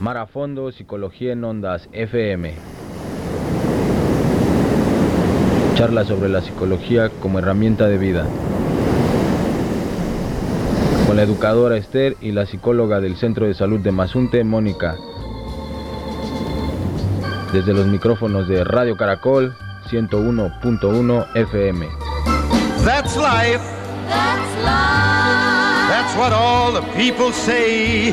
Mar a Fondo, Psicología en Ondas FM. Charla sobre la psicología como herramienta de vida. Con la educadora Esther y la psicóloga del Centro de Salud de Mazunte, Mónica. Desde los micrófonos de Radio Caracol 101.1 FM. That's life. That's life. That's what all the people say.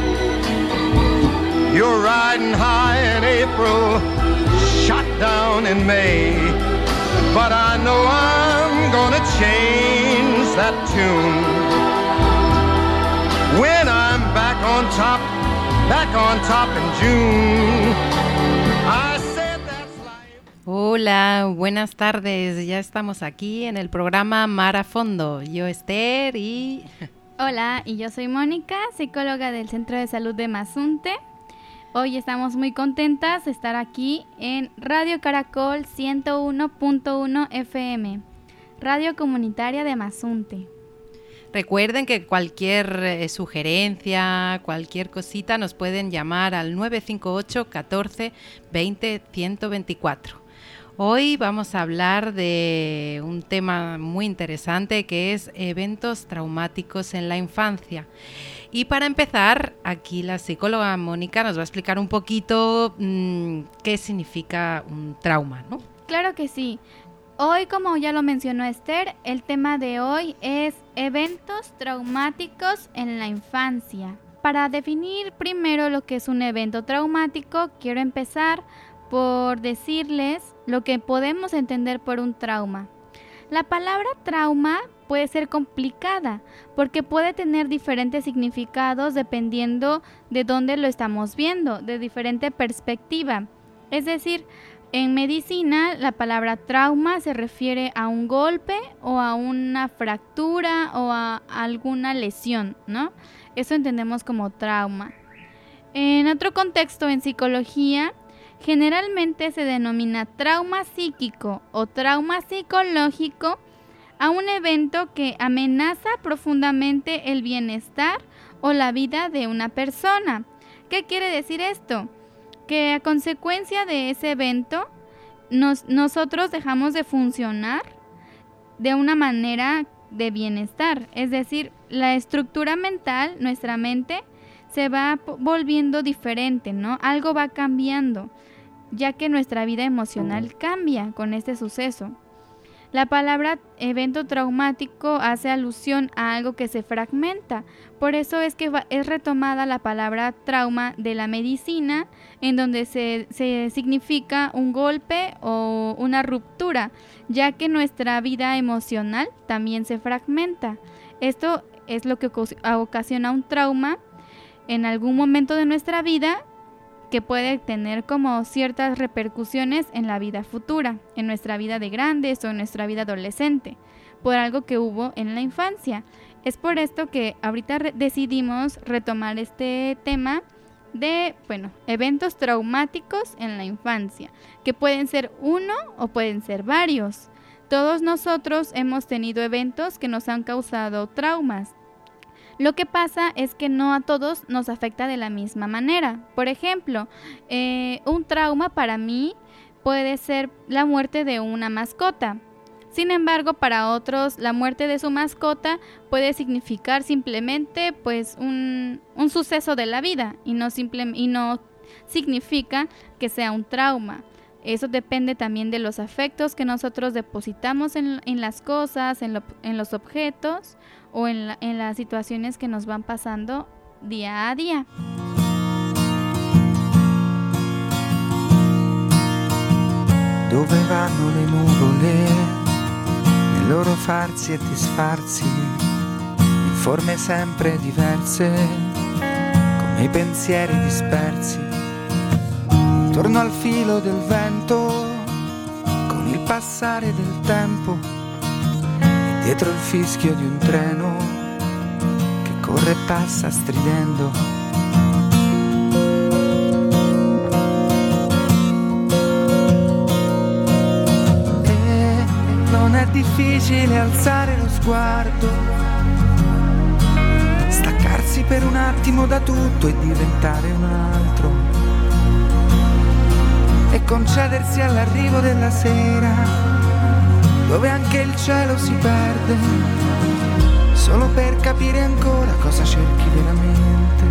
You're riding high in April, shot down in May. But I know I'm gonna change that tune when I'm back on top in June. I said that's life. Hola, buenas tardes. Ya estamos aquí en el programa Mar a Fondo. Yo, Esther, y... Hola, y yo soy Mónica, psicóloga del Centro de Salud de Mazunte. Hoy estamos muy contentas de estar aquí en Radio Caracol 101.1 FM, Radio Comunitaria de Mazunte. Recuerden que cualquier sugerencia, cualquier cosita, nos pueden llamar al 958 14 20 124. Hoy vamos a hablar de un tema muy interesante que es eventos traumáticos en la infancia. Y para empezar, aquí la psicóloga Mónica nos va a explicar un poquito qué significa un trauma, ¿no? Claro que sí. Hoy, como ya lo mencionó Esther, el tema de hoy es eventos traumáticos en la infancia. Para definir primero lo que es un evento traumático, quiero empezar por decirles lo que podemos entender por un trauma. La palabra trauma puede ser complicada porque puede tener diferentes significados dependiendo de dónde lo estamos viendo, de diferente perspectiva. Es decir, en medicina la palabra trauma se refiere a un golpe o a una fractura o a alguna lesión, ¿no? Eso entendemos como trauma. En otro contexto, en psicología, generalmente se denomina trauma psíquico o trauma psicológico a un evento que amenaza profundamente el bienestar o la vida de una persona. ¿Qué quiere decir esto? Que a consecuencia de ese evento nosotros dejamos de funcionar de una manera de bienestar. Es decir, la estructura mental, nuestra mente, se va volviendo diferente, ¿no? Algo va cambiando, ya que nuestra vida emocional cambia con este suceso. La palabra evento traumático hace alusión a algo que se fragmenta. Por eso es que es retomada la palabra trauma de la medicina, en donde se significa un golpe o una ruptura, ya que nuestra vida emocional también se fragmenta. Esto es lo que ocasiona un trauma en algún momento de nuestra vida, que puede tener como ciertas repercusiones en la vida futura, en nuestra vida de grandes o en nuestra vida adolescente, por algo que hubo en la infancia. Es por esto que ahorita decidimos retomar este tema de, eventos traumáticos en la infancia, que pueden ser uno o pueden ser varios. Todos nosotros hemos tenido eventos que nos han causado traumas. Lo que pasa es que no a todos nos afecta de la misma manera. Por ejemplo, un trauma para mí puede ser la muerte de una mascota. Sin embargo, para otros, la muerte de su mascota puede significar simplemente un suceso de la vida y no significa que sea un trauma. Eso depende también de los afectos que nosotros depositamos en las cosas, en los objetos o en las situaciones que nos van pasando día a día. Dove vanno le nuvole, nei loro farsi e disfarsi, in forme sempre diverse, come i pensieri dispersi. Torno al filo del vento, con il passare del tempo, e dietro il fischio di un treno che corre e passa stridendo. E non è difficile alzare lo sguardo, staccarsi per un attimo da tutto e diventare un altro, e concedersi all'arrivo della sera, dove anche il cielo si perde, solo per capire ancora cosa cerchi veramente.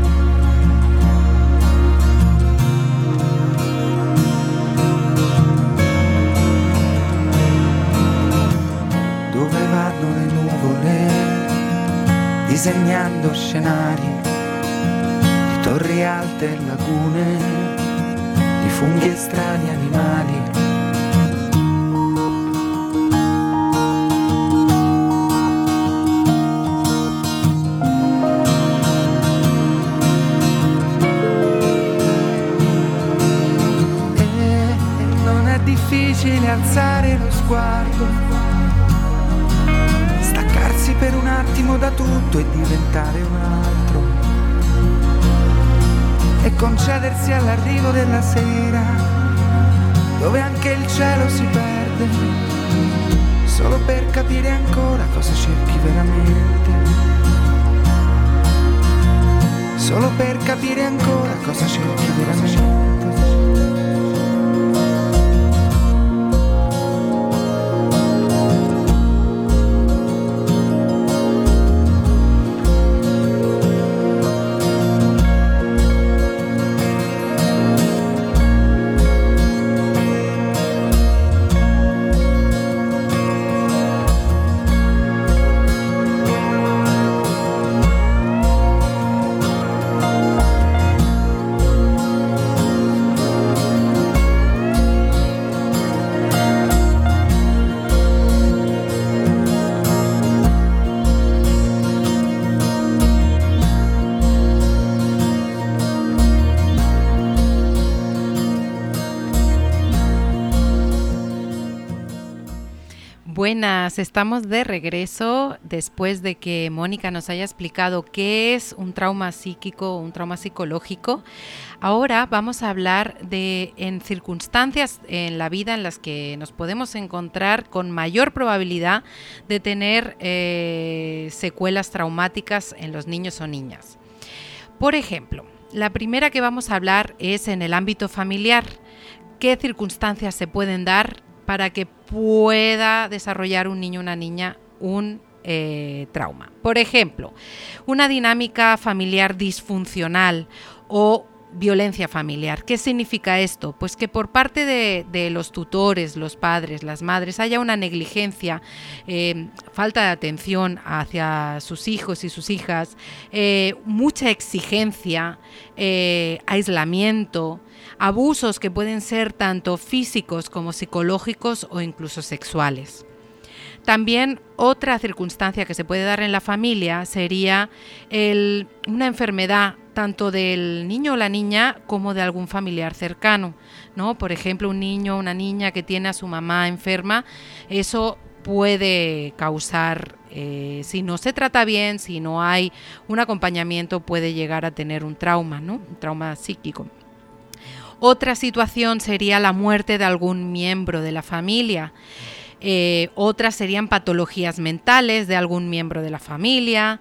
Dove vanno le nuvole, disegnando scenari di torri alte e lagune, di funghi e strani animali. E non è difficile alzare lo sguardo, per un attimo da tutto e diventare un altro, e concedersi all'arrivo della sera, dove anche il cielo si perde, solo per capire ancora cosa cerchi veramente, solo per capire ancora cosa cerchi veramente. Buenas, estamos de regreso después de que Mónica nos haya explicado qué es un trauma psíquico, un trauma psicológico. Ahora vamos a hablar de en circunstancias en la vida en las que nos podemos encontrar con mayor probabilidad de tener secuelas traumáticas en los niños o niñas. Por ejemplo, la primera que vamos a hablar es en el ámbito familiar. ¿Qué circunstancias se pueden dar para que pueda desarrollar un niño o una niña un trauma? Por ejemplo, una dinámica familiar disfuncional o violencia familiar. ¿Qué significa esto? Pues que por parte de los tutores, los padres, las madres, haya una negligencia, falta de atención hacia sus hijos y sus hijas, mucha exigencia, aislamiento, abusos que pueden ser tanto físicos como psicológicos o incluso sexuales. También otra circunstancia que se puede dar en la familia sería una enfermedad tanto del niño o la niña como de algún familiar cercano, ¿no? Por ejemplo, un niño o una niña que tiene a su mamá enferma, eso puede causar, si no se trata bien, si no hay un acompañamiento, puede llegar a tener un trauma, ¿no? Un trauma psíquico. Otra situación sería la muerte de algún miembro de la familia. Otras serían patologías mentales de algún miembro de la familia,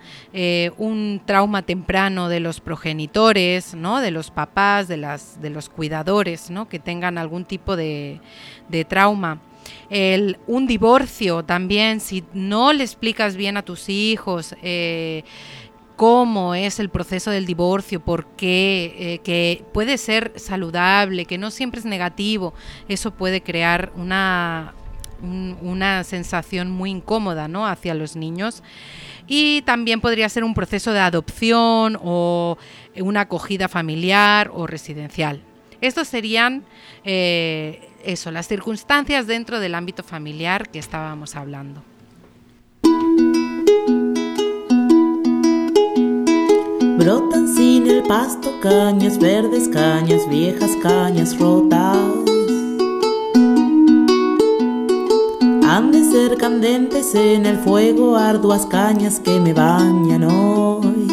un trauma temprano de los progenitores, ¿no? De los papás, de los cuidadores, ¿no? Que tengan algún tipo de trauma. Un divorcio también, si no le explicas bien a tus hijos cómo es el proceso del divorcio, por qué, que puede ser saludable, que no siempre es negativo, eso puede crear una sensación muy incómoda, ¿no? Hacia los niños. Y también podría ser un proceso de adopción o una acogida familiar o residencial. Estos serían las circunstancias dentro del ámbito familiar que estábamos hablando. Brotan sin el pasto cañas verdes, cañas viejas, cañas rotas. Han de ser candentes en el fuego arduas cañas que me bañan hoy.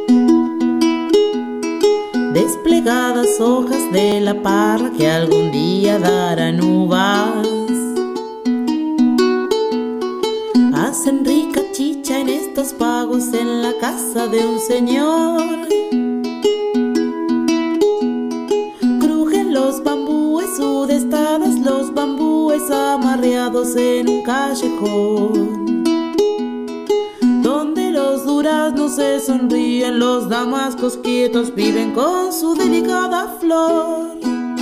Desplegadas hojas de la parra que algún día darán uvas. Hacen rica chicha en estos 400 pagos en la casa de un señor. Crujen los bambúes sudestadas, los bambúes amarreados en un callejón, donde los duraznos se sonríen, los damascos quietos viven con su delicada flor.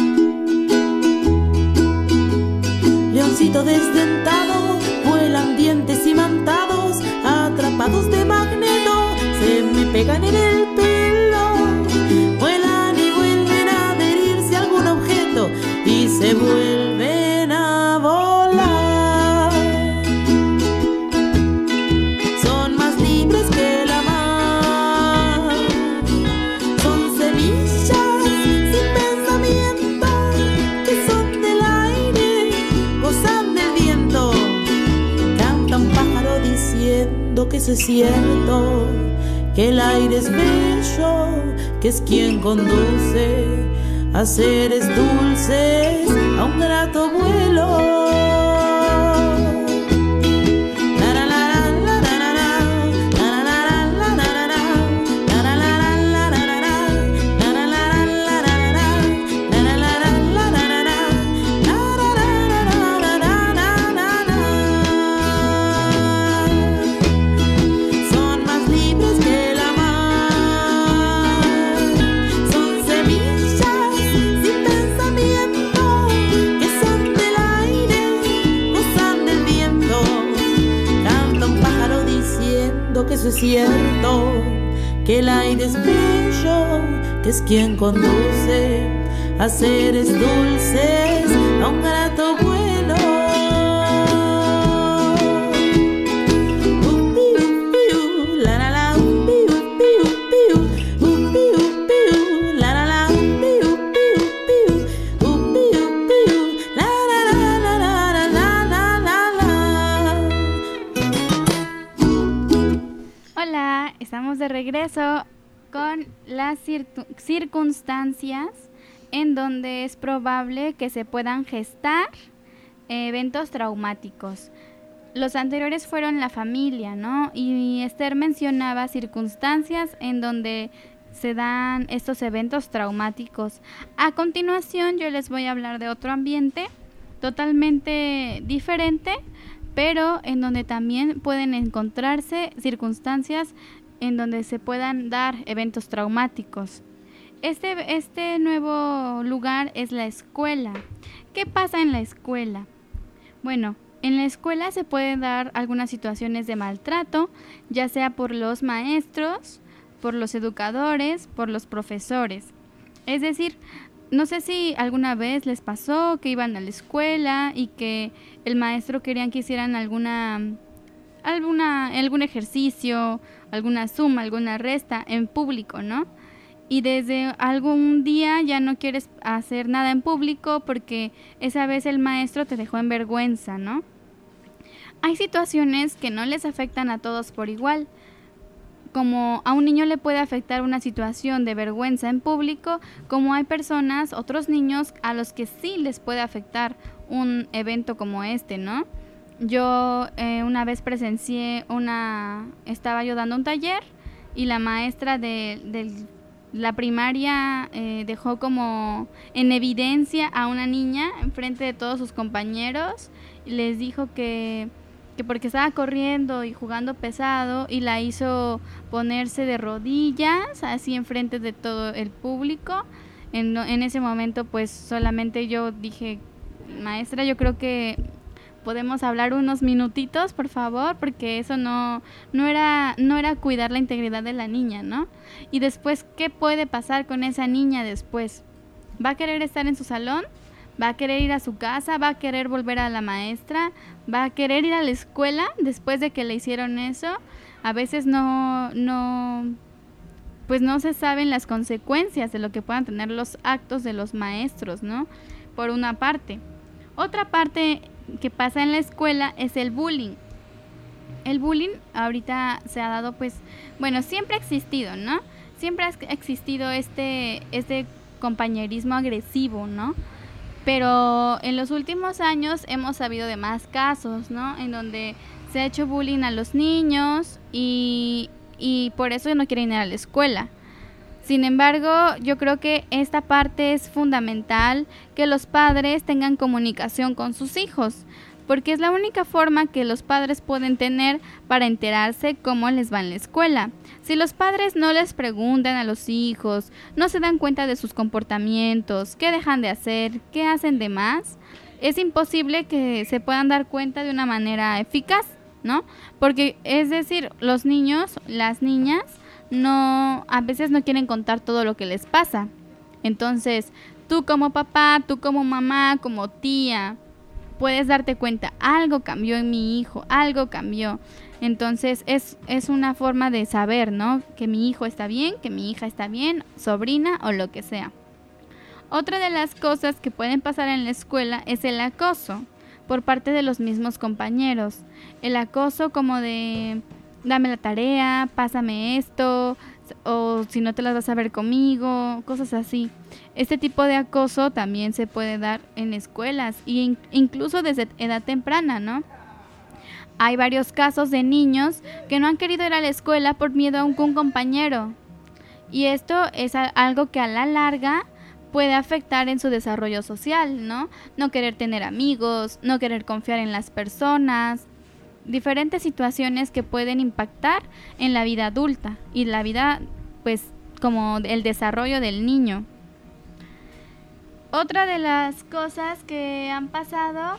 Leoncito desdentado, vuelan dientes imantados, atrapados de magneto, se me pegan en el pelo. Vuelan y vuelven a adherirse a algún objeto y se vuelven a volar. Son más libres que la mar, son semillas sin pensamiento que son del aire, gozan del viento. Canta un pájaro diciendo que eso es cierto, que el aire es bello, que es quien conduce a seres dulces a un grato vuelo. Que eso es cierto, que el aire es bello, que es quien conduce a seres dulces a un grato vuelo. La la la, la la la, estamos de regreso con las circunstancias en donde es probable que se puedan gestar eventos traumáticos. Los anteriores fueron la familia, ¿no? Y Esther mencionaba circunstancias en donde se dan estos eventos traumáticos. A continuación yo les voy a hablar de otro ambiente totalmente diferente, pero en donde también pueden encontrarse circunstancias en donde se puedan dar eventos traumáticos. Este nuevo lugar es la escuela. ¿Qué pasa en la escuela? Bueno, en la escuela se pueden dar algunas situaciones de maltrato, ya sea por los maestros, por los educadores, por los profesores. Es decir, no sé si alguna vez les pasó que iban a la escuela y que el maestro querían que hicieran algún ejercicio, alguna suma, alguna resta en público, ¿no? Y desde algún día ya no quieres hacer nada en público porque esa vez el maestro te dejó en vergüenza, ¿no? Hay situaciones que no les afectan a todos por igual. Como a un niño le puede afectar una situación de vergüenza en público, como hay personas, otros niños, a los que sí les puede afectar un evento como este, ¿no? Yo una vez presencié estaba yo dando un taller y la maestra de la primaria dejó como en evidencia a una niña enfrente de todos sus compañeros y les dijo que porque estaba corriendo y jugando pesado y la hizo ponerse de rodillas así enfrente de todo el público. En ese momento pues solamente yo dije, maestra, yo creo que podemos hablar unos minutitos, por favor, porque eso no era cuidar la integridad de la niña, ¿no? Y después, ¿qué puede pasar con esa niña después? ¿Va a querer estar en su salón? ¿Va a querer ir a su casa? ¿Va a querer volver a la maestra? ¿Va a querer ir a la escuela después de que le hicieron eso? A veces no se saben las consecuencias de lo que puedan tener los actos de los maestros, ¿no? Por una parte. Otra parte que pasa en la escuela es el bullying. El bullying ahorita se ha dado, pues, bueno, siempre ha existido, ¿no? Siempre ha existido este compañerismo agresivo, ¿no? Pero en los últimos años hemos sabido de más casos, ¿no? En donde se ha hecho bullying a los niños y y por eso no quieren ir a la escuela. Sin embargo, yo creo que esta parte es fundamental, que los padres tengan comunicación con sus hijos, porque es la única forma que los padres pueden tener para enterarse cómo les va en la escuela. Si los padres no les preguntan a los hijos, no se dan cuenta de sus comportamientos, qué dejan de hacer, qué hacen de más, es imposible que se puedan dar cuenta de una manera eficaz, ¿no? Porque es decir, los niños, las niñas, a veces no quieren contar todo lo que les pasa. Entonces, tú como papá, tú como mamá, como tía, puedes darte cuenta, algo cambió en mi hijo, algo cambió. Entonces, es una forma de saber, ¿no? Que mi hijo está bien, que mi hija está bien, sobrina o lo que sea. Otra de las cosas que pueden pasar en la escuela es el acoso por parte de los mismos compañeros. El acoso como de: dame la tarea, pásame esto, o si no te las vas a ver conmigo, cosas así. Este tipo de acoso también se puede dar en escuelas e incluso desde edad temprana, ¿no? Hay varios casos de niños que no han querido ir a la escuela por miedo a un compañero. Y esto es algo que a la larga puede afectar en su desarrollo social, ¿no? No querer tener amigos, no querer confiar en las personas. Diferentes situaciones que pueden impactar en la vida adulta y la vida, pues, como el desarrollo del niño. Otra de las cosas que han pasado,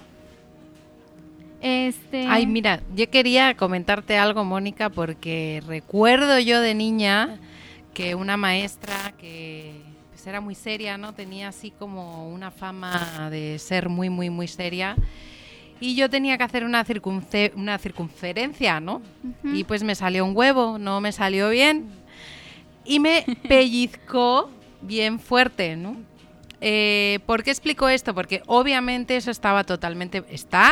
Ay, mira, yo quería comentarte algo, Mónica, porque recuerdo yo de niña que una maestra que pues era muy seria, ¿no? Tenía así como una fama de ser muy, muy, muy seria. Y yo tenía que hacer una circunferencia, ¿no? Uh-huh. Y pues me salió un huevo, no me salió bien. Y me pellizcó bien fuerte, ¿no? ¿Por qué explico esto? Porque obviamente eso estaba totalmente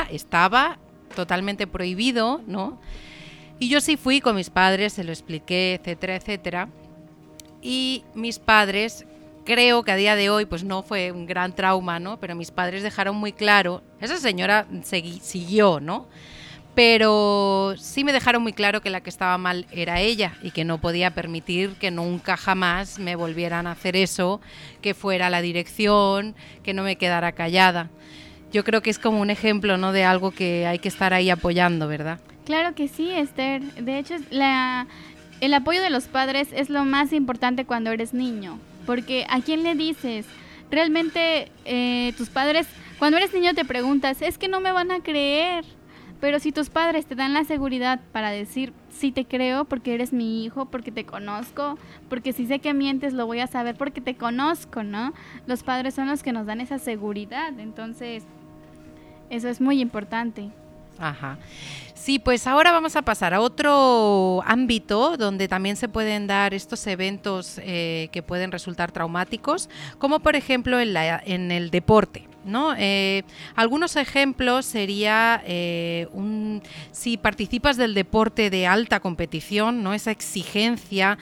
prohibido, ¿no? Y yo sí fui con mis padres, se lo expliqué, etcétera, etcétera. Y mis padres, creo que a día de hoy pues no fue un gran trauma, ¿no? Pero mis padres dejaron muy claro, esa señora siguió, ¿no? Pero sí me dejaron muy claro que la que estaba mal era ella y que no podía permitir que nunca jamás me volvieran a hacer eso, que fuera la dirección, que no me quedara callada. Yo creo que es como un ejemplo, ¿no? De algo que hay que estar ahí apoyando, ¿verdad? Claro que sí, Esther. De hecho, el apoyo de los padres es lo más importante cuando eres niño. Porque ¿a quién le dices? Realmente tus padres, cuando eres niño te preguntas, es que no me van a creer. Pero si tus padres te dan la seguridad para decir, sí te creo porque eres mi hijo, porque te conozco, porque si sé que mientes lo voy a saber porque te conozco, ¿no? Los padres son los que nos dan esa seguridad, entonces eso es muy importante. Ajá. Sí, pues ahora vamos a pasar a otro ámbito donde también se pueden dar estos eventos que pueden resultar traumáticos, como por ejemplo en el deporte, ¿no? Algunos ejemplos sería si participas del deporte de alta competición, ¿no? Esa exigencia,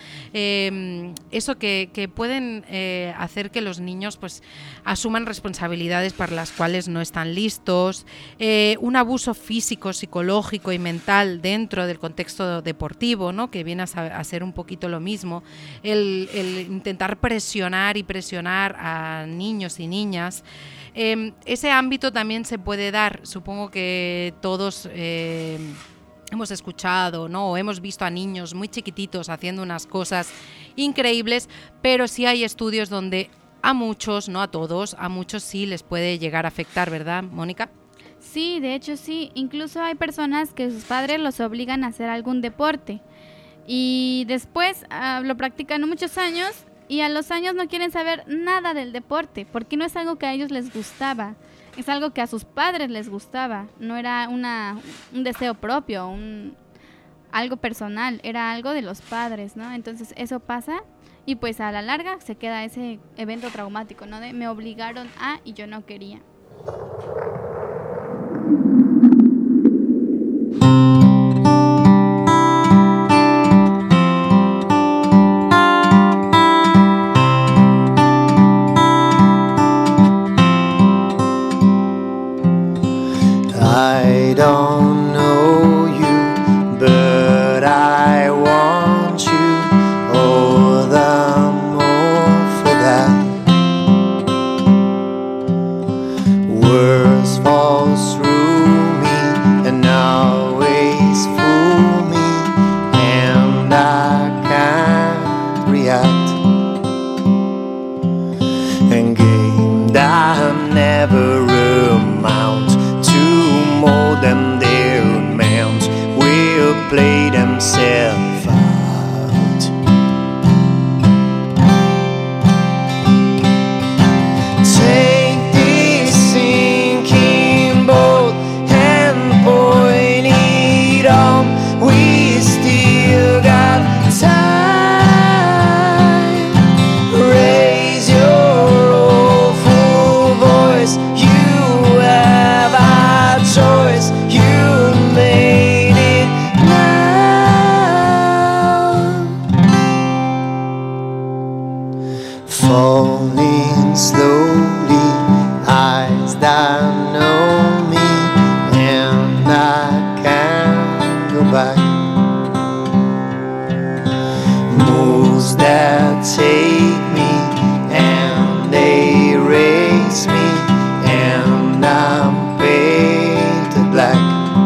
eso que pueden hacer que los niños pues asuman responsabilidades para las cuales no están listos, un abuso físico, psicológico y mental dentro del contexto deportivo, ¿no? Que viene a ser un poquito lo mismo, el intentar presionar a niños y niñas. Ese ámbito también se puede dar, supongo que todos hemos escuchado, ¿no? O hemos visto a niños muy chiquititos haciendo unas cosas increíbles, pero sí hay estudios donde a muchos, no a todos, a muchos sí les puede llegar a afectar, ¿verdad, Mónica? Sí, de hecho sí, incluso hay personas que sus padres los obligan a hacer algún deporte y después lo practican muchos años y a los años no quieren saber nada del deporte porque no es algo que a ellos les gustaba, es algo que a sus padres les gustaba, no era un deseo propio, algo personal, era algo de los padres, ¿no? Entonces eso pasa y pues a la larga se queda ese evento traumático, ¿no? De me obligaron a y yo no quería. I don't know you, but I want yourself out. Take this sinking boat and point it on. We still got time. Raise your awful voice. You have a choice. You made it now. Falling slowly, eyes that know me, and I can't go back. Moves that take me and they raise me, and I'm painted black.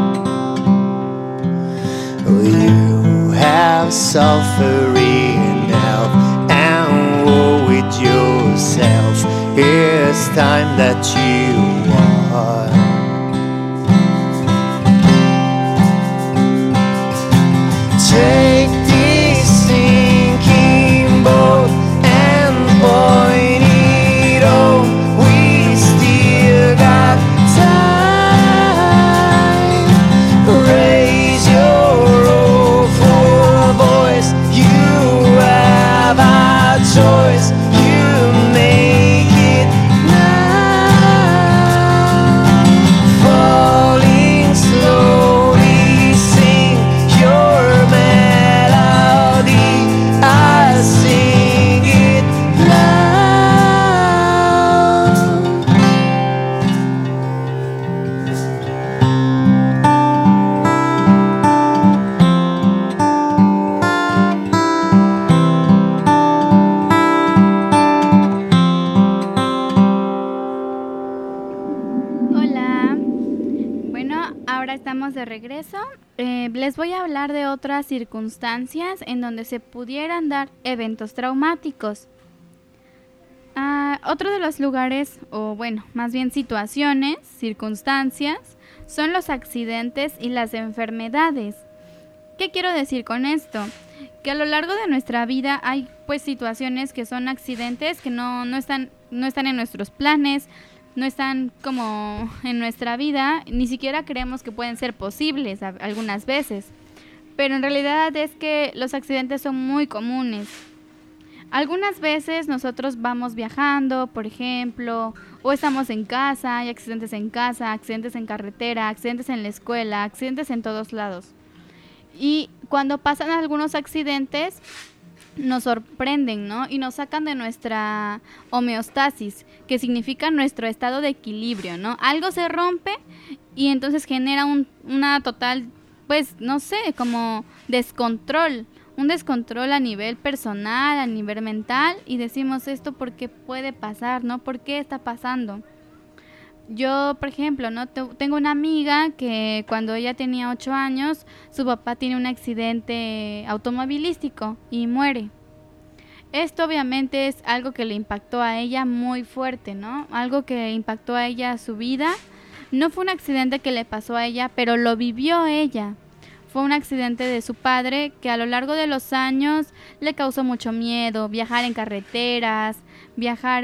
You have suffering now and war with yourself. It's time that you are. Take this sinking boat and point it on. We still got time. Raise your awful voice. You have a choice. You make it now. Falling slowly, sing your melody. I sing it loud. Hola, bueno, ahora estamos de regreso. Les voy a hablar de otras circunstancias en donde se pudieran dar eventos traumáticos. Otro de los lugares, o bueno, más bien situaciones, circunstancias, son los accidentes y las enfermedades. ¿Qué quiero decir con esto? Que a lo largo de nuestra vida hay pues situaciones que son accidentes que no están en nuestros planes, no están como en nuestra vida, ni siquiera creemos que pueden ser posibles algunas veces. Pero en realidad es que los accidentes son muy comunes. Algunas veces nosotros vamos viajando, por ejemplo, o estamos en casa, hay accidentes en casa, accidentes en carretera, accidentes en la escuela, accidentes en todos lados. Y cuando pasan algunos accidentes, nos sorprenden, ¿no? Y nos sacan de nuestra homeostasis, que significa nuestro estado de equilibrio, ¿no? Algo se rompe y entonces genera una total, pues, no sé, como descontrol. Un descontrol a nivel personal, a nivel mental, y decimos esto porque puede pasar, ¿no? ¿Por qué está pasando? Yo, por ejemplo, ¿no? Tengo una amiga que cuando ella tenía 8 años, su papá tiene un accidente automovilístico y muere. Esto obviamente es algo que le impactó a ella muy fuerte, ¿no? Algo que impactó a ella su vida. No fue un accidente que le pasó a ella, pero lo vivió ella. Fue un accidente de su padre que a lo largo de los años le causó mucho miedo, viajar en carreteras, viajar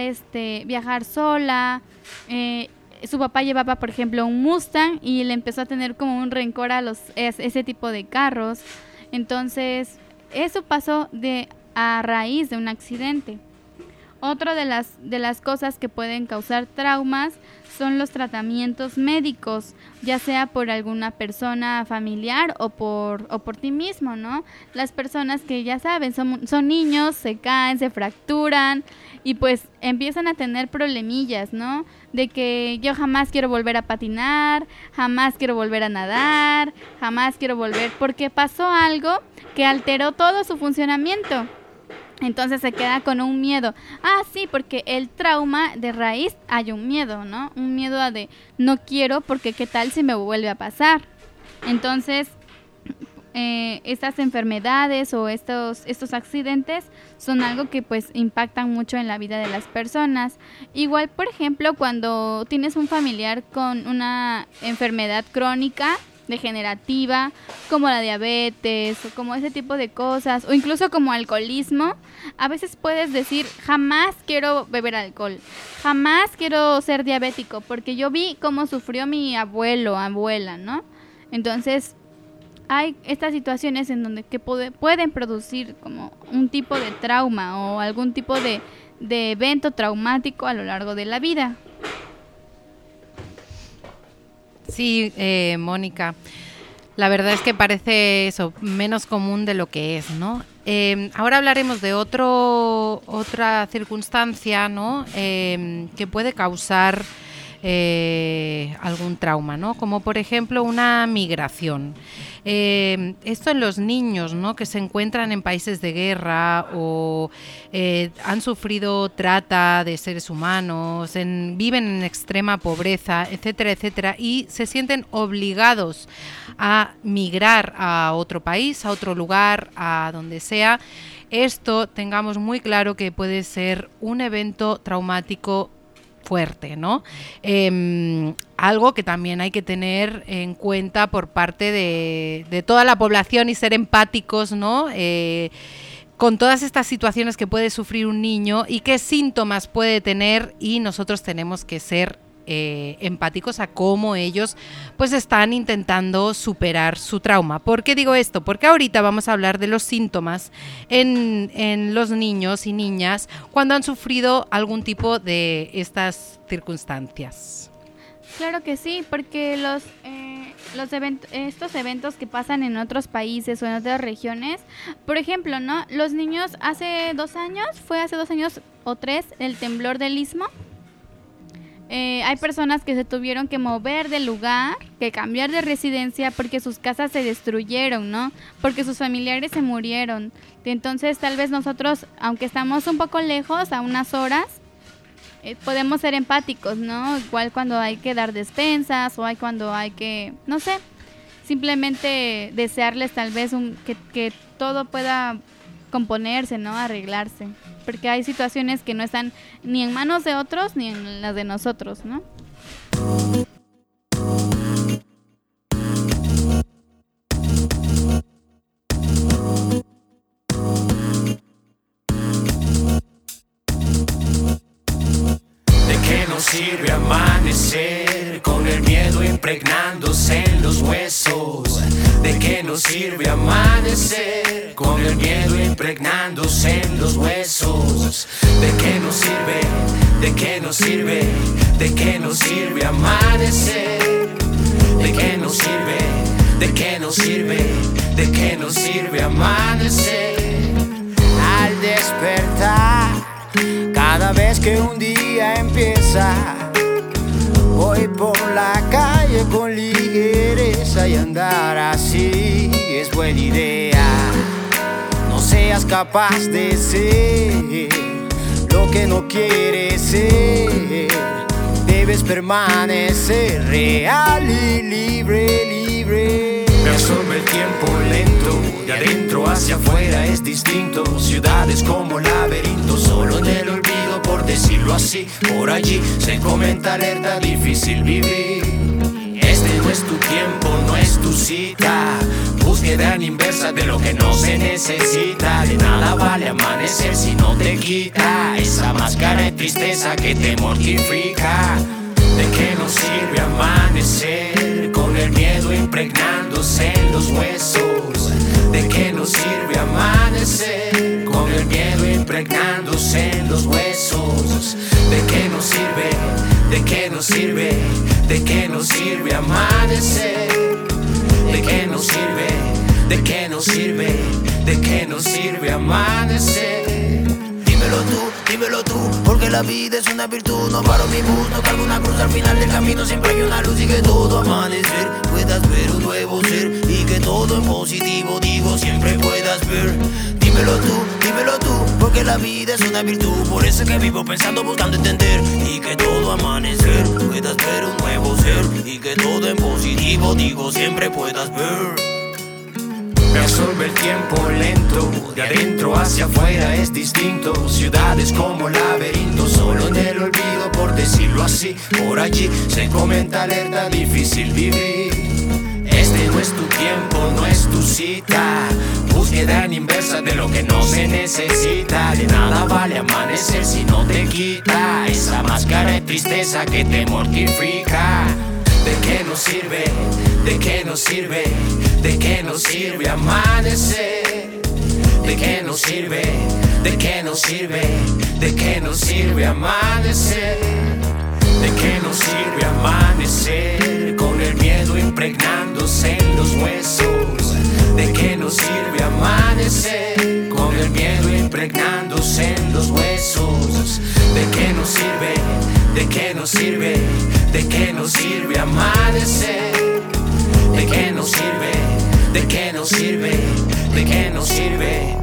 sola. Su papá llevaba, por ejemplo, un Mustang y le empezó a tener como un rencor a ese tipo de carros. Entonces, eso pasó a raíz de un accidente. Otra de las cosas que pueden causar traumas son los tratamientos médicos, ya sea por alguna persona familiar o por ti mismo, ¿no? Las personas que ya saben, son niños, se caen, se fracturan y pues empiezan a tener problemillas, ¿no? De que yo jamás quiero volver a patinar, jamás quiero volver a nadar, jamás quiero volver, porque pasó algo que alteró todo su funcionamiento. Entonces se queda con un miedo. Sí, porque el trauma de raíz hay un miedo, ¿no? Un miedo de no quiero porque qué tal si me vuelve a pasar. Entonces, estas enfermedades o estos accidentes son algo que pues impactan mucho en la vida de las personas. Igual, por ejemplo, cuando tienes un familiar con una enfermedad crónica, degenerativa, como la diabetes o como ese tipo de cosas, o incluso como alcoholismo, a veces puedes decir, jamás quiero beber alcohol, jamás quiero ser diabético, porque yo vi cómo sufrió mi abuelo, abuela, ¿no? Entonces, hay estas situaciones en donde que pueden producir como un tipo de trauma o algún tipo de evento traumático a lo largo de la vida. Sí, Mónica, la verdad es que parece eso, menos común de lo que es, ¿no? Ahora hablaremos de otra circunstancia, ¿no? Que puede causar algún trauma, ¿no? Como por ejemplo una migración. Esto en los niños, ¿no? Que se encuentran en países de guerra o han sufrido trata de seres humanos, viven en extrema pobreza, etcétera, etcétera, y se sienten obligados a migrar a otro país, a otro lugar, a donde sea. Esto tengamos muy claro que puede ser un evento traumático fuerte, ¿no? Algo que también hay que tener en cuenta por parte de toda la población y ser empáticos, ¿no? Con todas estas situaciones que puede sufrir un niño y qué síntomas puede tener, y nosotros tenemos que ser empáticos a cómo ellos pues están intentando superar su trauma. ¿Por qué digo esto? Porque ahorita vamos a hablar de los síntomas en los niños y niñas cuando han sufrido algún tipo de estas circunstancias. Claro que sí, porque estos eventos que pasan en otros países o en otras regiones, por ejemplo, ¿no? Los niños hace 2 años o 3, el temblor del Istmo. Hay personas que se tuvieron que mover de lugar, que cambiar de residencia porque sus casas se destruyeron, ¿no? Porque sus familiares se murieron. Entonces, tal vez nosotros, aunque estamos un poco lejos, a unas horas, podemos ser empáticos, ¿no? Igual cuando hay que dar despensas o cuando hay que, no sé, simplemente desearles tal vez que todo pueda componerse, ¿no? Arreglarse. Porque hay situaciones que no están ni en manos de otros ni en las de nosotros, ¿no? ¿De qué nos sirve amanecer con el miedo impregnándose en los huesos? ¿De qué nos sirve amanecer con el miedo impregnándose en los huesos? ¿De qué nos sirve? ¿De qué nos sirve? ¿De qué nos sirve amanecer? ¿De qué nos sirve? ¿De qué nos sirve? ¿De qué nos sirve amanecer? Al despertar, cada vez que un día empieza, voy por la calle con ligereza y andar así es buena idea. No seas capaz de ser lo que no quieres ser. Debes permanecer real y libre, libre. Me absorbe el tiempo lento, de adentro hacia afuera es distinto. Ciudades como laberintos, solo en el olvido, por decirlo así. Por allí se comenta alerta, difícil vivir. Este no es tu tiempo, no es tu cita. Búsqueda en inversa de lo que no se necesita. De nada vale amanecer si no te quita esa máscara de tristeza que te mortifica. ¿De qué nos sirve amanecer con el miedo impregnándose en los huesos? ¿De qué nos sirve amanecer con el miedo impregnándose en los huesos? ¿De qué nos sirve? ¿De qué nos sirve? ¿De qué nos sirve amanecer? ¿De qué nos sirve? ¿De qué nos sirve? ¿De qué nos sirve amanecer? Dímelo tú, porque la vida es una virtud. No paro mi bus, no cargo una cruz. Al final del camino siempre hay una luz. Y que todo amanecer puedas ver un nuevo ser. Y que todo en positivo, digo, siempre puedas ver. Dímelo tú, porque la vida es una virtud. Por eso que vivo pensando, buscando entender. Y que todo amanecer puedas ver un nuevo ser. Y que todo en positivo, digo, siempre puedas ver. Me absorbe el tiempo lento, de adentro hacia afuera es distinto. Ciudades como laberintos, solo en el olvido, por decirlo así. Por allí se comenta alerta, difícil vivir. Este tiempo no es tu cita. Búsqueda en inversa de lo que no se necesita. De nada vale amanecer si no te quita esa máscara de tristeza que te mortifica. ¿De qué nos sirve? ¿De qué nos sirve? ¿De qué nos sirve amanecer? ¿De qué nos sirve? ¿De qué nos sirve? ¿De qué nos sirve amanecer? ¿De qué nos sirve amanecer con el miedo impregnándose en los huesos? ¿De qué nos sirve amanecer con el miedo impregnándose en los huesos? ¿De qué nos sirve? ¿De qué nos sirve? ¿De qué nos sirve amanecer? ¿De qué nos sirve? ¿De qué nos sirve? ¿De qué nos sirve?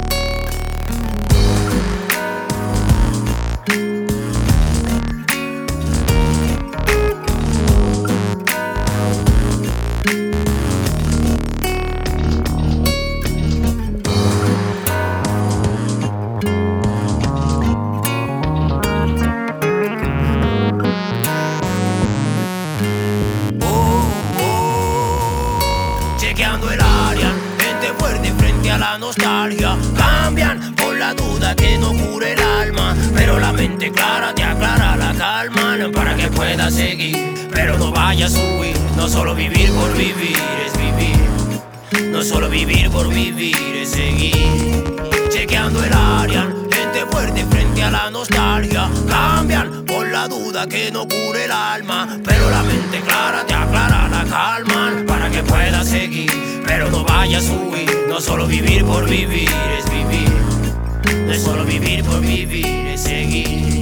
Chequeando el área, gente fuerte frente a la nostalgia. Cambian por la duda que no cure el alma, pero la mente clara te aclara la calma para que puedas seguir, pero no vayas a huir. No solo vivir por vivir es vivir, no solo vivir por vivir es seguir. Chequeando el área, gente fuerte frente a la nostalgia. Cambian por la duda que no cure el alma, pero la mente clara te aclara la calma para que puedas seguir, pero no vayas a huir. No solo vivir por vivir es vivir, no solo vivir por vivir es seguir.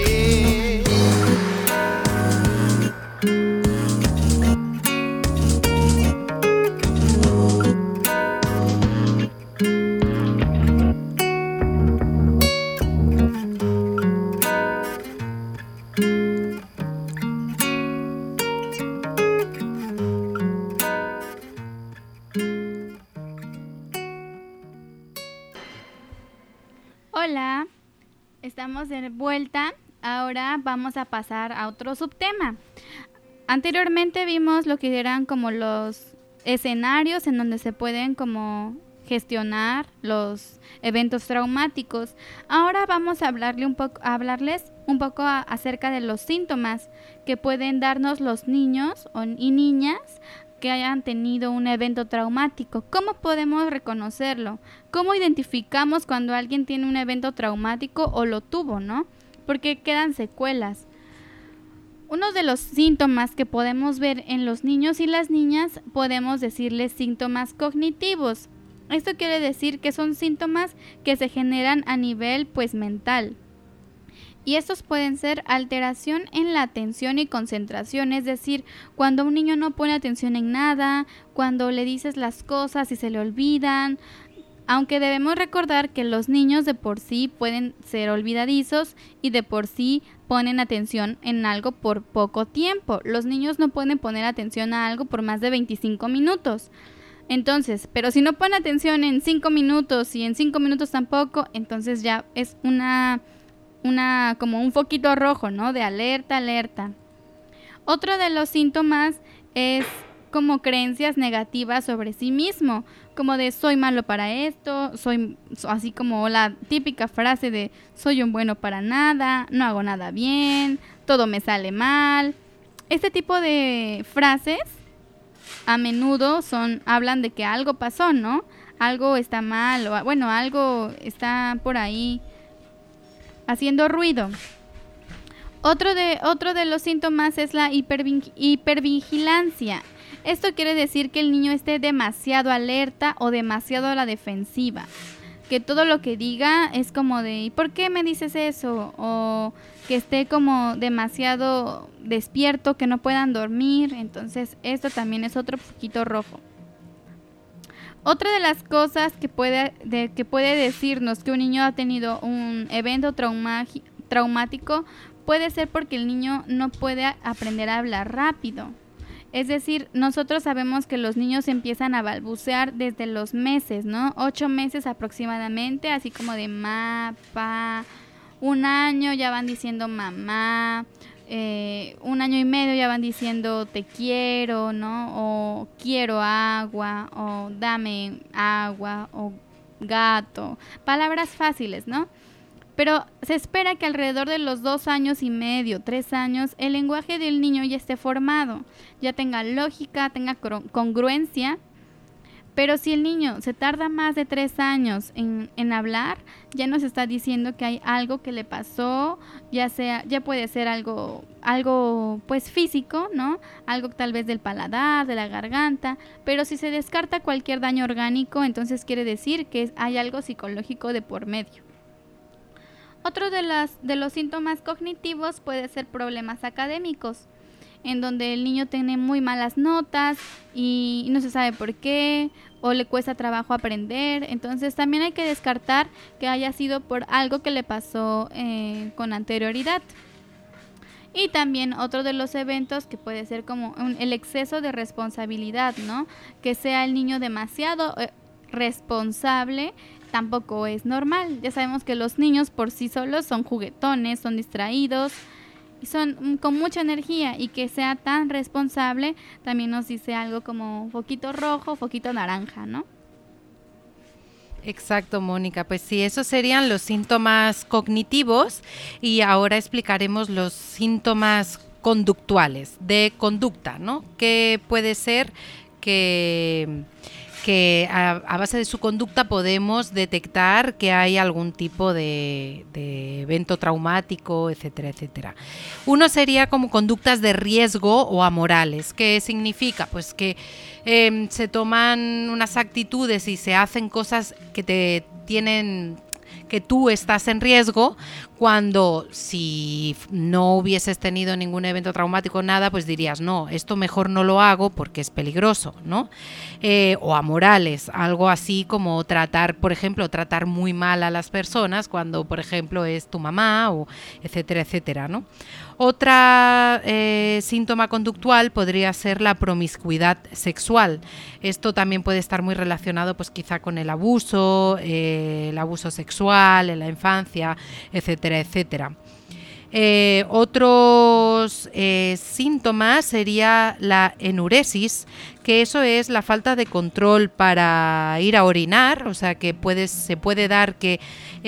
Hola, estamos de vuelta. Ahora vamos a pasar a otro subtema. Anteriormente vimos lo que eran como los escenarios en donde se pueden como gestionar los eventos traumáticos. Ahora vamos a hablarles un poco acerca de los síntomas que pueden darnos los niños y niñas que hayan tenido un evento traumático. ¿Cómo podemos reconocerlo? ¿Cómo identificamos cuando alguien tiene un evento traumático o lo tuvo, no? Porque quedan secuelas. Uno de los síntomas que podemos ver en los niños y las niñas podemos decirles síntomas cognitivos. Esto quiere decir que son síntomas que se generan a nivel mental. Y estos pueden ser alteración en la atención y concentración, es decir, cuando un niño no pone atención en nada, cuando le dices las cosas y se le olvidan. Aunque debemos recordar que los niños de por sí pueden ser olvidadizos y de por sí ponen atención en algo por poco tiempo. Los niños no pueden poner atención a algo por más de 25 minutos. Entonces, pero si no ponen atención en 5 minutos y en 5 minutos tampoco, entonces ya es como un foquito rojo, ¿no? De alerta, alerta. Otro de los síntomas es como creencias negativas sobre sí mismo, como de soy malo para esto, así como la típica frase de soy un bueno para nada, no hago nada bien, todo me sale mal. Este tipo de frases a menudo hablan de que algo pasó, ¿no? Algo está mal, o bueno, algo está por ahí haciendo ruido. Otro de los síntomas es la hipervigilancia. Esto quiere decir que el niño esté demasiado alerta o demasiado a la defensiva. Que todo lo que diga es como de ¿y por qué me dices eso? O que esté como demasiado despierto, que no puedan dormir. Entonces esto también es otro poquito rojo. Otra de las cosas que puede decirnos que un niño ha tenido un evento traumático puede ser porque el niño no puede aprender a hablar rápido. Es decir, nosotros sabemos que los niños empiezan a balbucear desde los meses, ¿no? 8 meses aproximadamente, así como de ma, pa. 1 año ya van diciendo mamá. 1 año y medio ya van diciendo te quiero, ¿no? O quiero agua, o dame agua, o gato. Palabras fáciles, ¿no? Pero se espera que alrededor de los 2 años y medio, 3 años, el lenguaje del niño ya esté formado, ya tenga lógica, tenga congruencia. Pero si el niño se tarda más de 3 años en hablar, ya nos está diciendo que hay algo que le pasó, ya puede ser algo pues físico, ¿no? Algo tal vez del paladar, de la garganta, pero si se descarta cualquier daño orgánico, entonces quiere decir que hay algo psicológico de por medio. Otro de los síntomas cognitivos puede ser problemas académicos, en donde el niño tiene muy malas notas y no se sabe por qué, o le cuesta trabajo aprender. Entonces también hay que descartar que haya sido por algo que le pasó con anterioridad. Y también otro de los eventos que puede ser como el exceso de responsabilidad, ¿no? Que sea el niño demasiado responsable, tampoco es normal. Ya sabemos que los niños por sí solos son juguetones, son distraídos y son con mucha energía, y que sea tan responsable también nos dice algo como foquito rojo, foquito naranja, ¿no? Exacto, Mónica. Pues sí, esos serían los síntomas cognitivos, y ahora explicaremos los síntomas conductuales, de conducta, ¿no? Que puede ser que a base de su conducta podemos detectar que hay algún tipo de evento traumático, etcétera, etcétera. Uno sería como conductas de riesgo o amorales. ¿Qué significa? Pues que se toman unas actitudes y se hacen cosas que tú estás en riesgo, cuando si no hubieses tenido ningún evento traumático, nada, pues dirías, no, esto mejor no lo hago porque es peligroso, ¿no? O amorales, algo así como tratar muy mal a las personas cuando, por ejemplo, es tu mamá, o etcétera, etcétera, ¿no? Otra síntoma conductual podría ser la promiscuidad sexual. Esto también puede estar muy relacionado, pues quizá con el abuso sexual en la infancia, etcétera, etcétera. Otros síntomas sería la enuresis, que eso es la falta de control para ir a orinar, o sea que se puede dar que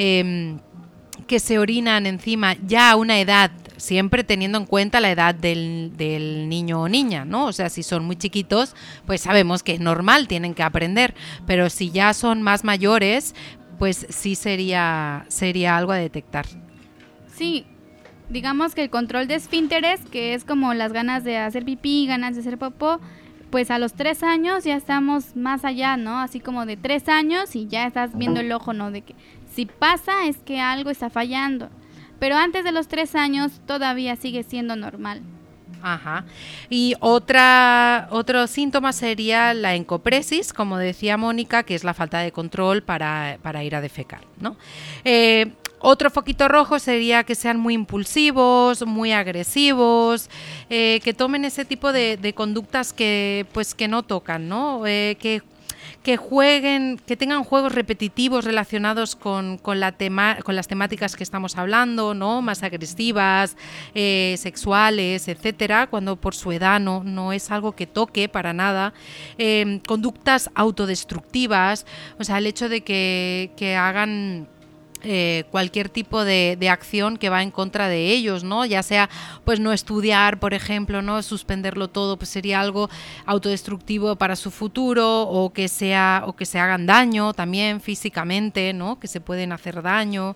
se orinan encima ya a una edad, siempre teniendo en cuenta la edad del niño o niña, ¿no? O sea, si son muy chiquitos, pues sabemos que es normal, tienen que aprender, pero si ya son más mayores, pues sí sería algo a detectar. Sí, digamos que el control de esfínteres, que es como las ganas de hacer pipí, ganas de hacer popó, pues a los 3 años ya estamos más allá, ¿no? Así como de 3 años y ya estás viendo el ojo, ¿no? De que si pasa es que algo está fallando. Pero antes de los 3 años todavía sigue siendo normal. Ajá. Y otro síntoma sería la encopresis, como decía Mónica, que es la falta de control para ir a defecar, ¿no? Otro foquito rojo sería que sean muy impulsivos, muy agresivos, que tomen ese tipo de conductas que no tocan, ¿no? Que jueguen, que tengan juegos repetitivos relacionados con las temáticas que estamos hablando, ¿no? Más agresivas, sexuales, etcétera, cuando por su edad no es algo que toque para nada. Conductas autodestructivas, o sea, el hecho de que hagan cualquier tipo de acción que va en contra de ellos, ¿no? Ya sea pues no estudiar, por ejemplo, no suspenderlo todo, pues sería algo autodestructivo para su futuro, o que se hagan daño también físicamente, ¿no? Que se pueden hacer daño.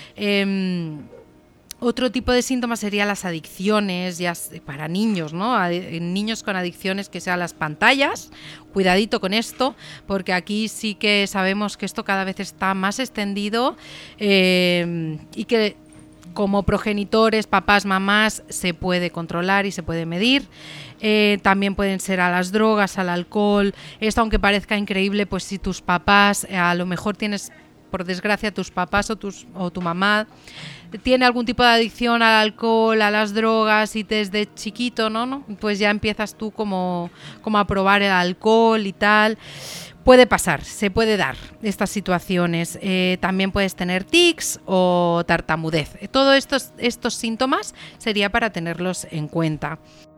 Otro tipo de síntomas serían las adicciones, ya para niños, ¿no? Niños con adicciones, que sean las pantallas. Cuidadito con esto, porque aquí sí que sabemos que esto cada vez está más extendido, y que como progenitores, papás, mamás, se puede controlar y se puede medir. También pueden ser a las drogas, al alcohol. Esto, aunque parezca increíble, pues si tus papás, a lo mejor tienes por desgracia tus papás o tu mamá tiene algún tipo de adicción al alcohol, a las drogas, y desde chiquito, ¿no? Pues ya empiezas tú como a probar el alcohol y tal. Puede pasar, se puede dar estas situaciones. También puedes tener tics o tartamudez. Todos estos síntomas sería para tenerlos en cuenta.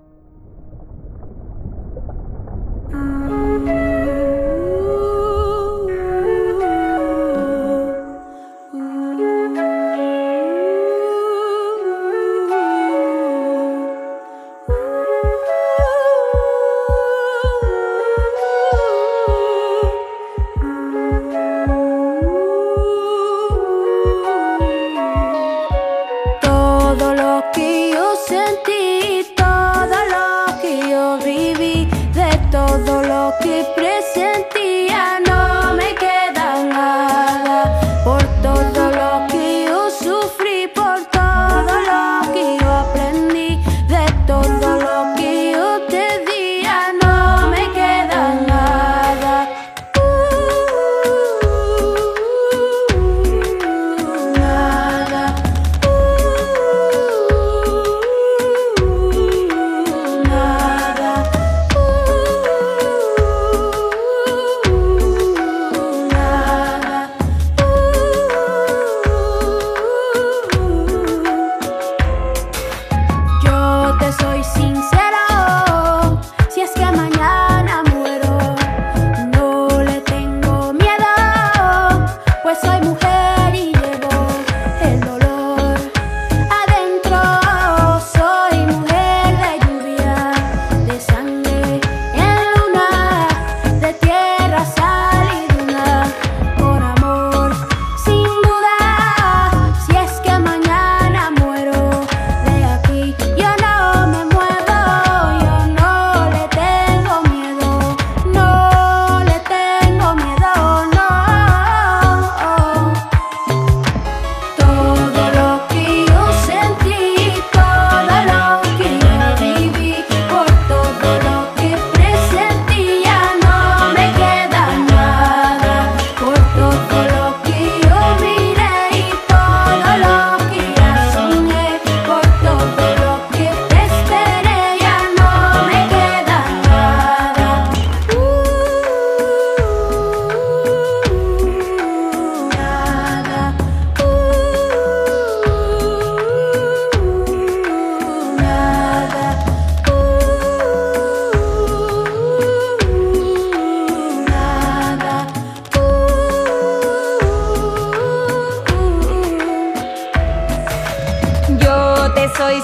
soy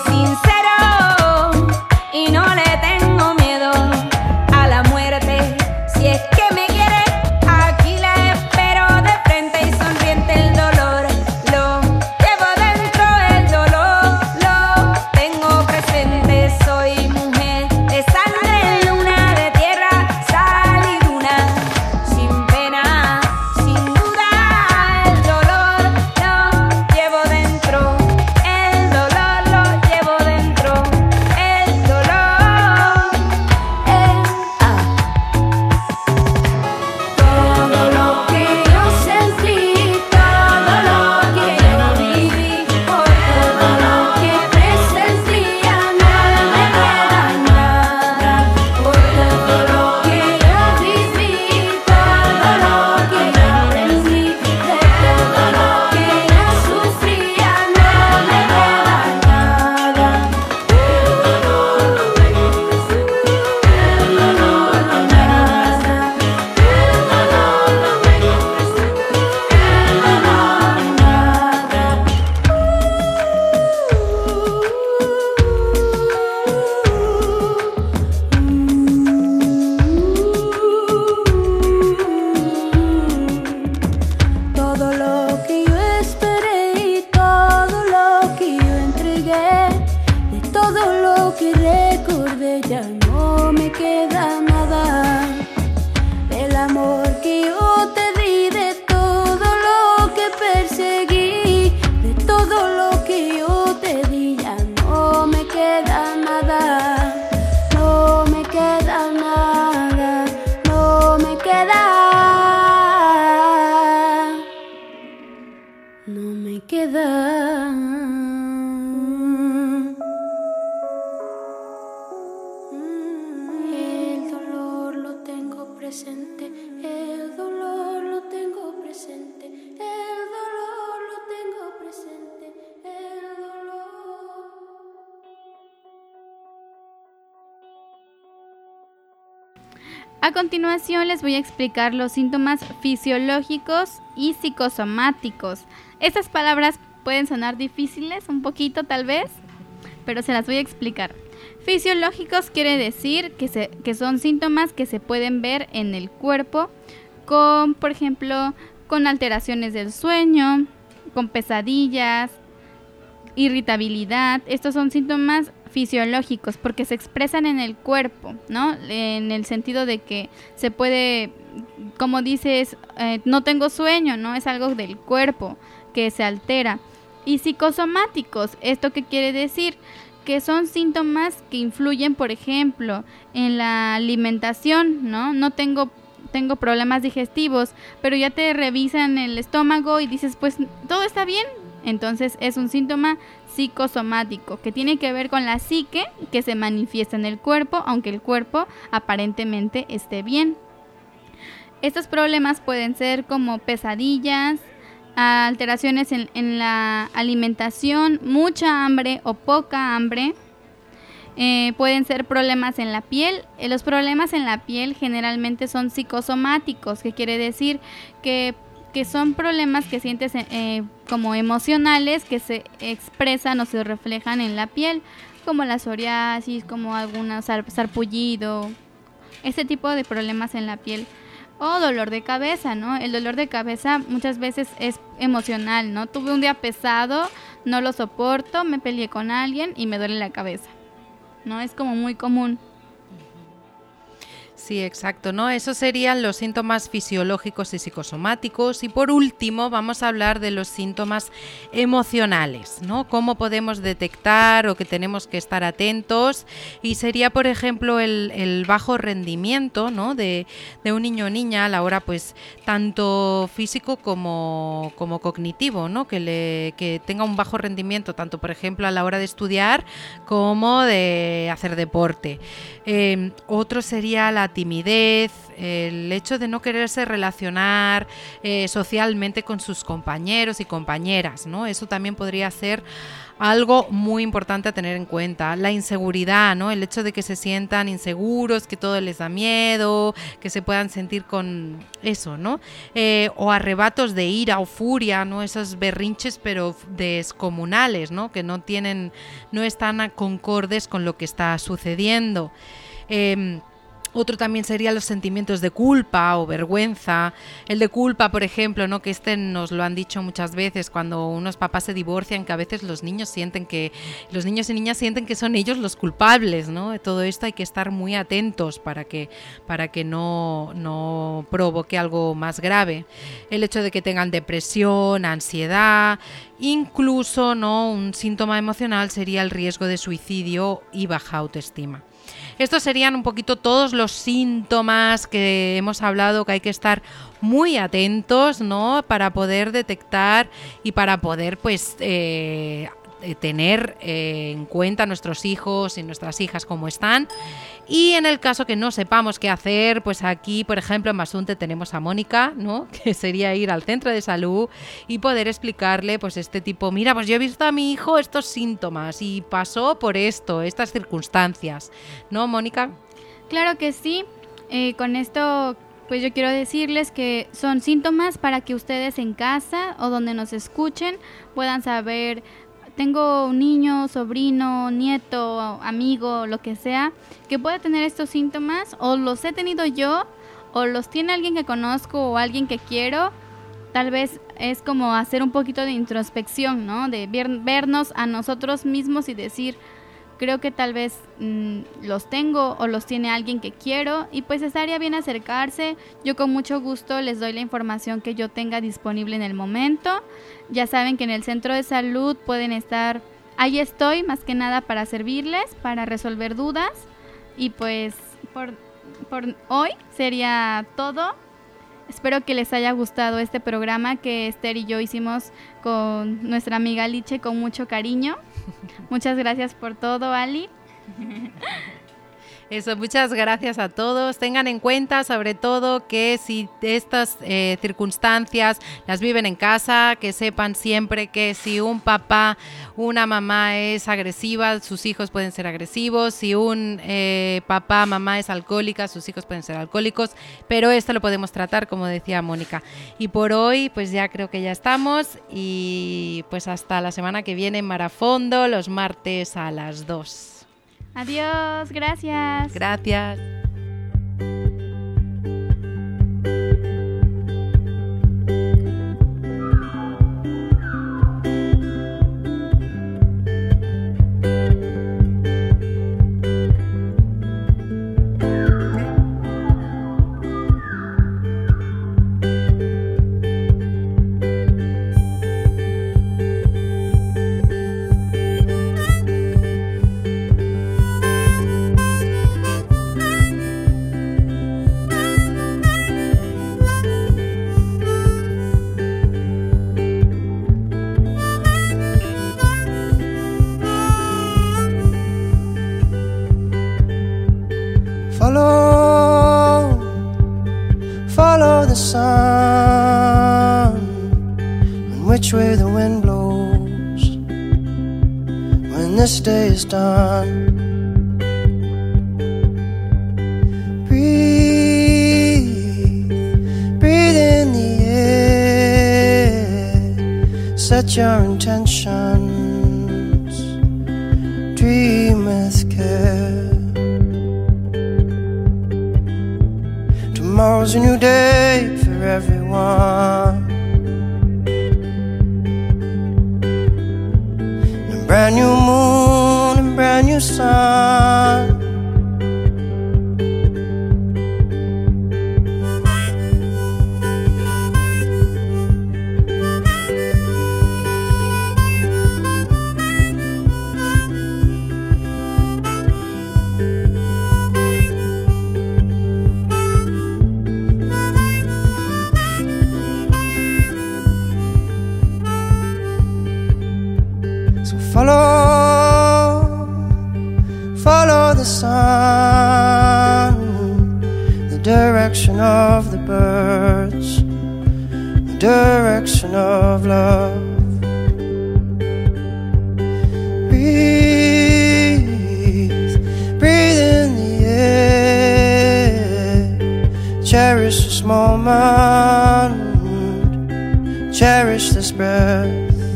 sincero y no le tengo miedo a la muerte. Si es que me quiere, aquí la espero de frente y sonriente. El dolor lo llevo dentro, el dolor lo tengo presente. Soy mujer de sangre, luna de tierra, sal y luna, sin pena, sin duda. El dolor lo llevo dentro, el dolor lo llevo dentro, el dolor. Todo lo que yo sentí, todo lo que yo viví, por todo lo que presentía, nada me queda nada. Por todo lo que yo viví, todo lo que yo aprendí, de todo lo que yo sufría, nada me queda nada. Todo lo que yo esperé y todo lo que yo entregué, de todo lo que recordé ya no me queda nada. Del amor que yo te di, de todo lo que perseguí, de todo lo que yo te di, ya no me queda nada. No me queda nada, no me queda. no me queda. El dolor lo tengo presente, el dolor lo tengo presente, el dolor lo tengo presente, el dolor. A continuación les voy a explicar los síntomas fisiológicos y psicosomáticos. Estas palabras pueden sonar difíciles un poquito tal vez, pero se las voy a explicar. Fisiológicos quiere decir que son síntomas que se pueden ver en el cuerpo, por ejemplo, con alteraciones del sueño, con pesadillas, irritabilidad. Estos son síntomas fisiológicos porque se expresan en el cuerpo, ¿no? En el sentido de que se puede, como dices, no tengo sueño, ¿no? Es algo del cuerpo que se altera. Y psicosomáticos, ¿esto qué quiere decir? Que son síntomas que influyen, por ejemplo, en la alimentación, ¿no? No tengo problemas digestivos, pero ya te revisan el estómago y dices, pues, ¿todo está bien? Entonces es un síntoma psicosomático que tiene que ver con la psique que se manifiesta en el cuerpo, aunque el cuerpo aparentemente esté bien. Estos problemas pueden ser como pesadillas, alteraciones en la alimentación, mucha hambre o poca hambre. Pueden ser problemas en la piel. Los problemas en la piel generalmente son psicosomáticos, que quiere decir que son problemas que sientes como emocionales que se expresan o se reflejan en la piel, como la psoriasis, como algunos sarpullido, ese tipo de problemas en la piel. O dolor de cabeza, ¿no? El dolor de cabeza muchas veces es emocional, ¿no? Tuve un día pesado, no lo soporto, me peleé con alguien y me duele la cabeza, ¿no? Es como muy común. Sí, exacto, ¿no? Esos serían los síntomas fisiológicos y psicosomáticos. Y por último vamos a hablar de los síntomas emocionales, ¿no? Cómo podemos detectar o que tenemos que estar atentos. Y sería, por ejemplo, el bajo rendimiento, ¿no? de un niño o niña a la hora, pues, tanto físico como cognitivo, ¿no? Que tenga un bajo rendimiento, tanto, por ejemplo, a la hora de estudiar como de hacer deporte. Otro sería la timidez, el hecho de no quererse relacionar socialmente con sus compañeros y compañeras, ¿no? Eso también podría ser algo muy importante a tener en cuenta. La inseguridad, ¿no? El hecho de que se sientan inseguros, que todo les da miedo, que se puedan sentir con eso, ¿no? O arrebatos de ira o furia, ¿no? Esos berrinches pero descomunales, ¿no? Que no están concordes con lo que está sucediendo. Otro también serían los sentimientos de culpa o vergüenza. El de culpa, por ejemplo, ¿no? Que nos lo han dicho muchas veces cuando unos papás se divorcian, que a veces los niños y niñas sienten que son ellos los culpables, ¿no? De todo esto hay que estar muy atentos para que no provoque algo más grave. El hecho de que tengan depresión, ansiedad, incluso, ¿no? Un síntoma emocional sería el riesgo de suicidio y baja autoestima. Estos serían un poquito todos los síntomas que hemos hablado, que hay que estar muy atentos, ¿no? Para poder detectar y para poder, pues, tener en cuenta a nuestros hijos y nuestras hijas cómo están. Y en el caso que no sepamos qué hacer, pues aquí, por ejemplo, en Basunte tenemos a Mónica, ¿no? Que sería ir al centro de salud y poder explicarle, pues, este tipo, mira, pues yo he visto a mi hijo estos síntomas y pasó por estas circunstancias, ¿no, Mónica? Claro que sí. Con esto, pues yo quiero decirles que son síntomas para que ustedes en casa o donde nos escuchen puedan saber. Tengo un niño, sobrino, nieto, amigo, lo que sea, que pueda tener estos síntomas, o los he tenido yo, o los tiene alguien que conozco o alguien que quiero. Tal vez es como hacer un poquito de introspección, ¿no? De vernos a nosotros mismos y decir, creo que tal vez los tengo o los tiene alguien que quiero, y pues estaría bien acercarse. Yo con mucho gusto les doy la información que yo tenga disponible en el momento. Ya saben que en el centro de salud pueden estar, ahí estoy más que nada para servirles, para resolver dudas. Y pues por hoy sería todo. Espero que les haya gustado este programa que Esther y yo hicimos con nuestra amiga Liche con mucho cariño. Muchas gracias por todo, Ali. Eso, muchas gracias a todos. Tengan en cuenta sobre todo que si estas circunstancias las viven en casa, que sepan siempre que si un papá, una mamá es agresiva, sus hijos pueden ser agresivos. Si un papá, mamá es alcohólica, sus hijos pueden ser alcohólicos. Pero esto lo podemos tratar, como decía Mónica. Y por hoy, pues ya creo que ya estamos. Y pues hasta la semana que viene en Marafondo, los martes a las 2. Adiós, gracias. Gracias. Follow the sun, and which way the wind blows when this day is done. Breathe in the air, set your intentions, dream with care. Tomorrow's a new day for everyone, a brand new moon and brand new sun. Follow the sun, the direction of the birds, the direction of love. Breathe in the air, cherish this moment, cherish this breath.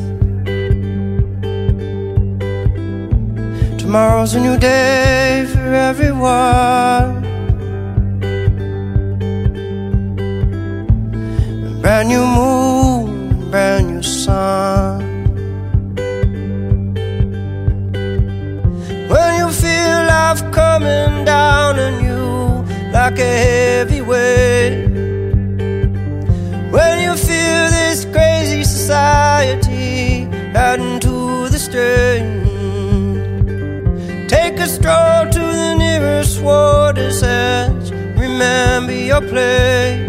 Tomorrow's a new day for everyone, a brand new moon, a brand new sun. When you feel life coming down on you like a heavy weight, when you feel this crazy society adding to the strain, take a stroll to the nearest water's edge. Remember your place.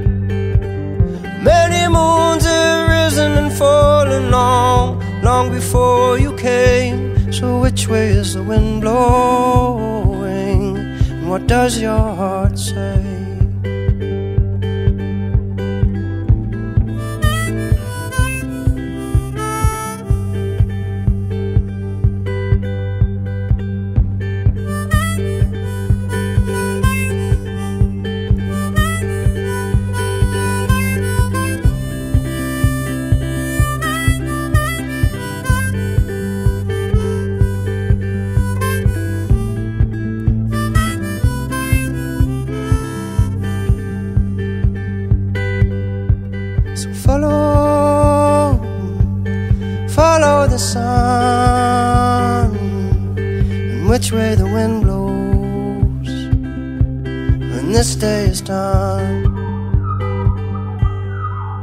Many moons have risen and fallen long before you came. So which way is the wind blowing? And what does your heart say? Follow the sun, and which way the wind blows when this day is done.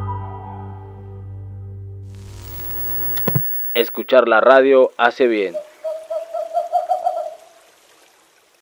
Escuchar la radio hace bien.